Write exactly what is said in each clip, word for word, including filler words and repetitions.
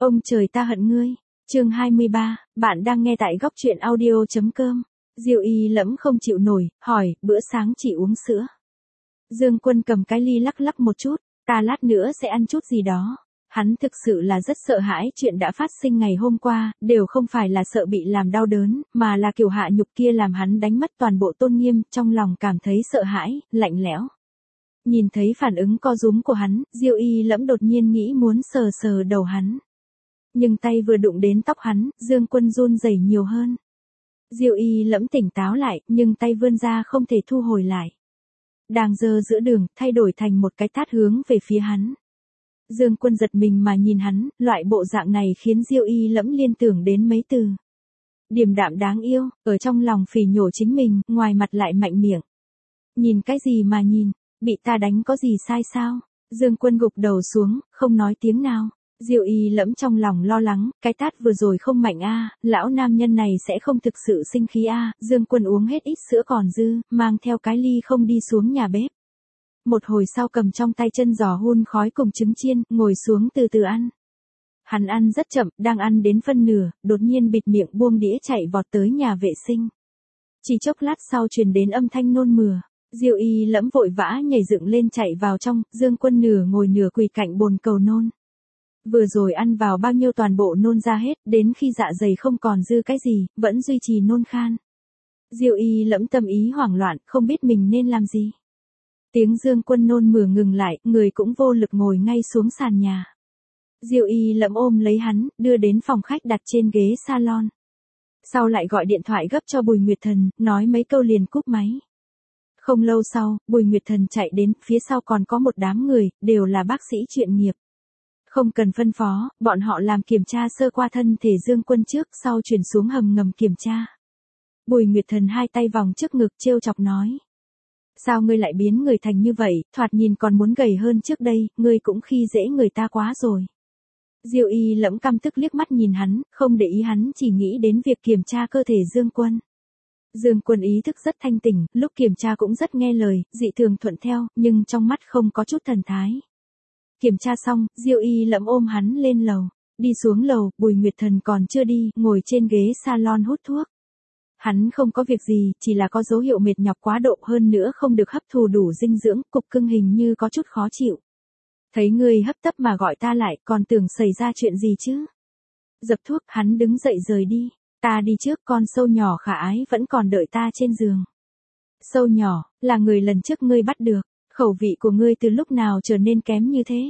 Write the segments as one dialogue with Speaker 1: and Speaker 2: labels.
Speaker 1: Ông trời ta hận ngươi. Chương hai mươi ba, bạn đang nghe tại góc truyện audio chấm com. Diêu Y Lẫm không chịu nổi, hỏi, bữa sáng chị uống sữa. Dương Quân cầm cái ly lắc lắc một chút, ta lát nữa sẽ ăn chút gì đó. Hắn thực sự là rất sợ hãi chuyện đã phát sinh ngày hôm qua, đều không phải là sợ bị làm đau đớn, mà là kiểu hạ nhục kia làm hắn đánh mất toàn bộ tôn nghiêm, trong lòng cảm thấy sợ hãi, lạnh lẽo. Nhìn thấy phản ứng co rúm của hắn, Diêu Y Lẫm đột nhiên nghĩ muốn sờ sờ đầu hắn. Nhưng tay vừa đụng đến tóc hắn, Dương Quân run rẩy nhiều hơn. Diêu Y Lẫm tỉnh táo lại, nhưng tay vươn ra không thể thu hồi lại. Đang giơ giữa đường, thay đổi thành một cái tát hướng về phía hắn. Dương Quân giật mình mà nhìn hắn, loại bộ dạng này khiến Diêu Y Lẫm liên tưởng đến mấy từ. Điềm đạm đáng yêu, ở trong lòng phỉ nhổ chính mình, ngoài mặt lại mạnh miệng. Nhìn cái gì mà nhìn, bị ta đánh có gì sai sao? Dương Quân gục đầu xuống, không nói tiếng nào. Diêu Y Lẫm trong lòng lo lắng, cái tát vừa rồi không mạnh a, lão nam nhân này sẽ không thực sự sinh khí a. Dương Quân uống hết ít sữa còn dư, mang theo cái ly không đi xuống nhà bếp. Một hồi sau cầm trong tay chân giò hun khói cùng trứng chiên, ngồi xuống từ từ ăn. Hắn ăn rất chậm, đang ăn đến phân nửa, đột nhiên bịt miệng buông đĩa chạy vọt tới nhà vệ sinh. Chỉ chốc lát sau truyền đến âm thanh nôn mửa. Diêu Y Lẫm vội vã nhảy dựng lên chạy vào trong, Dương Quân nửa ngồi nửa quỳ cạnh bồn cầu nôn. Vừa rồi ăn vào bao nhiêu toàn bộ nôn ra hết, đến khi dạ dày không còn dư cái gì, vẫn duy trì nôn khan. Diêu Y Lẫm tâm ý hoảng loạn, không biết mình nên làm gì. Tiếng Dương Quân nôn mửa ngừng lại, người cũng vô lực ngồi ngay xuống sàn nhà. Diêu Y Lẫm ôm lấy hắn, đưa đến phòng khách đặt trên ghế salon. Sau lại gọi điện thoại gấp cho Bùi Nguyệt Thần, nói mấy câu liền cúp máy. Không lâu sau, Bùi Nguyệt Thần chạy đến, phía sau còn có một đám người, đều là bác sĩ chuyên nghiệp. Không cần phân phó, bọn họ làm kiểm tra sơ qua thân thể Dương Quân trước, sau chuyển xuống hầm ngầm kiểm tra. Bùi Nguyệt Thần hai tay vòng trước ngực trêu chọc nói. Sao ngươi lại biến người thành như vậy, thoạt nhìn còn muốn gầy hơn trước đây, ngươi cũng khi dễ người ta quá rồi. Diêu Y Lẫm căm tức liếc mắt nhìn hắn, không để ý hắn chỉ nghĩ đến việc kiểm tra cơ thể Dương Quân. Dương Quân ý thức rất thanh tỉnh, lúc kiểm tra cũng rất nghe lời, dị thường thuận theo, nhưng trong mắt không có chút thần thái. Kiểm tra xong, Diêu Y Lẫm ôm hắn lên lầu. Đi xuống lầu, Bùi Nguyệt Thần còn chưa đi, ngồi trên ghế salon hút thuốc. Hắn không có việc gì, chỉ là có dấu hiệu mệt nhọc quá độ, hơn nữa không được hấp thu đủ dinh dưỡng, cục cưng hình như có chút khó chịu. Thấy ngươi hấp tấp mà gọi ta lại, còn tưởng xảy ra chuyện gì chứ? Dập thuốc, hắn đứng dậy rời đi. Ta đi trước, con sâu nhỏ khả ái vẫn còn đợi ta trên giường. Sâu nhỏ, là người lần trước ngươi bắt được. Khẩu vị của ngươi từ lúc nào trở nên kém như thế?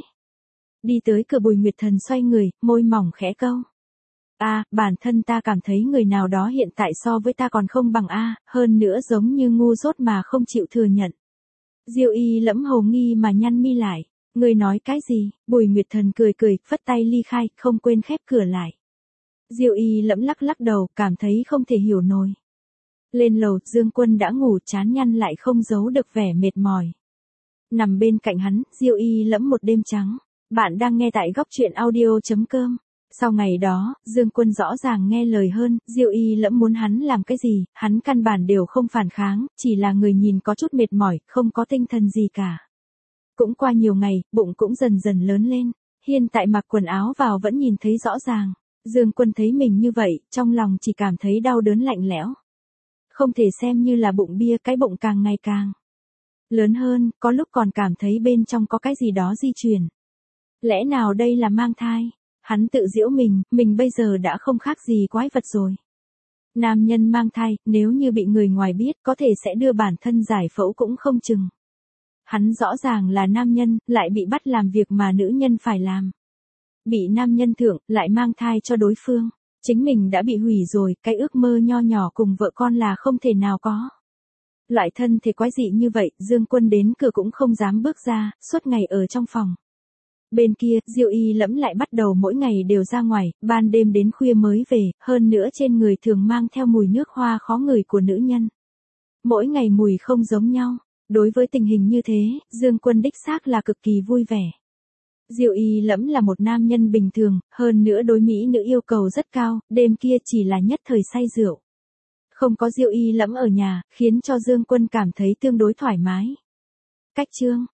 Speaker 1: Đi tới cửa, Bùi Nguyệt Thần xoay người, môi mỏng khẽ câu. A, bản thân ta cảm thấy người nào đó hiện tại so với ta còn không bằng A, hơn nữa giống như ngu dốt mà không chịu thừa nhận. Diêu Y Lẫm hồ nghi mà nhăn mi lại. Ngươi nói cái gì? Bùi Nguyệt Thần cười cười, phất tay ly khai, không quên khép cửa lại. Diêu Y Lẫm lắc lắc đầu, cảm thấy không thể hiểu nổi. Lên lầu, Dương Quân đã ngủ, chán nhăn lại không giấu được vẻ mệt mỏi. Nằm bên cạnh hắn, Diêu Y Lẫm một đêm trắng. Bạn đang nghe tại góc truyện audio chấm com. Sau ngày đó, Dương Quân rõ ràng nghe lời hơn, Diêu Y Lẫm muốn hắn làm cái gì, hắn căn bản đều không phản kháng, chỉ là người nhìn có chút mệt mỏi, không có tinh thần gì cả. Cũng qua nhiều ngày, bụng cũng dần dần lớn lên, hiện tại mặc quần áo vào vẫn nhìn thấy rõ ràng. Dương Quân thấy mình như vậy, trong lòng chỉ cảm thấy đau đớn lạnh lẽo. Không thể xem như là bụng bia, cái bụng càng ngày càng lớn hơn, có lúc còn cảm thấy bên trong có cái gì đó di chuyển. Lẽ nào đây là mang thai? Hắn tự giễu mình, mình bây giờ đã không khác gì quái vật rồi. Nam nhân mang thai, nếu như bị người ngoài biết, có thể sẽ đưa bản thân giải phẫu cũng không chừng. Hắn rõ ràng là nam nhân, lại bị bắt làm việc mà nữ nhân phải làm. Bị nam nhân thưởng, lại mang thai cho đối phương. Chính mình đã bị hủy rồi, cái ước mơ nho nhỏ cùng vợ con là không thể nào có. Loại thân thể quái dị như vậy, Dương Quân đến cửa cũng không dám bước ra, suốt ngày ở trong phòng. Bên kia, Diêu Y Lẫm lại bắt đầu mỗi ngày đều ra ngoài, ban đêm đến khuya mới về, hơn nữa trên người thường mang theo mùi nước hoa khó ngửi của nữ nhân. Mỗi ngày mùi không giống nhau. Đối với tình hình như thế, Dương Quân đích xác là cực kỳ vui vẻ. Diêu Y Lẫm là một nam nhân bình thường, hơn nữa đối mỹ nữ yêu cầu rất cao, đêm kia chỉ là nhất thời say rượu. Không có Diêu Y Lẫm ở nhà, khiến cho Dương Quân cảm thấy tương đối thoải mái. Cách chương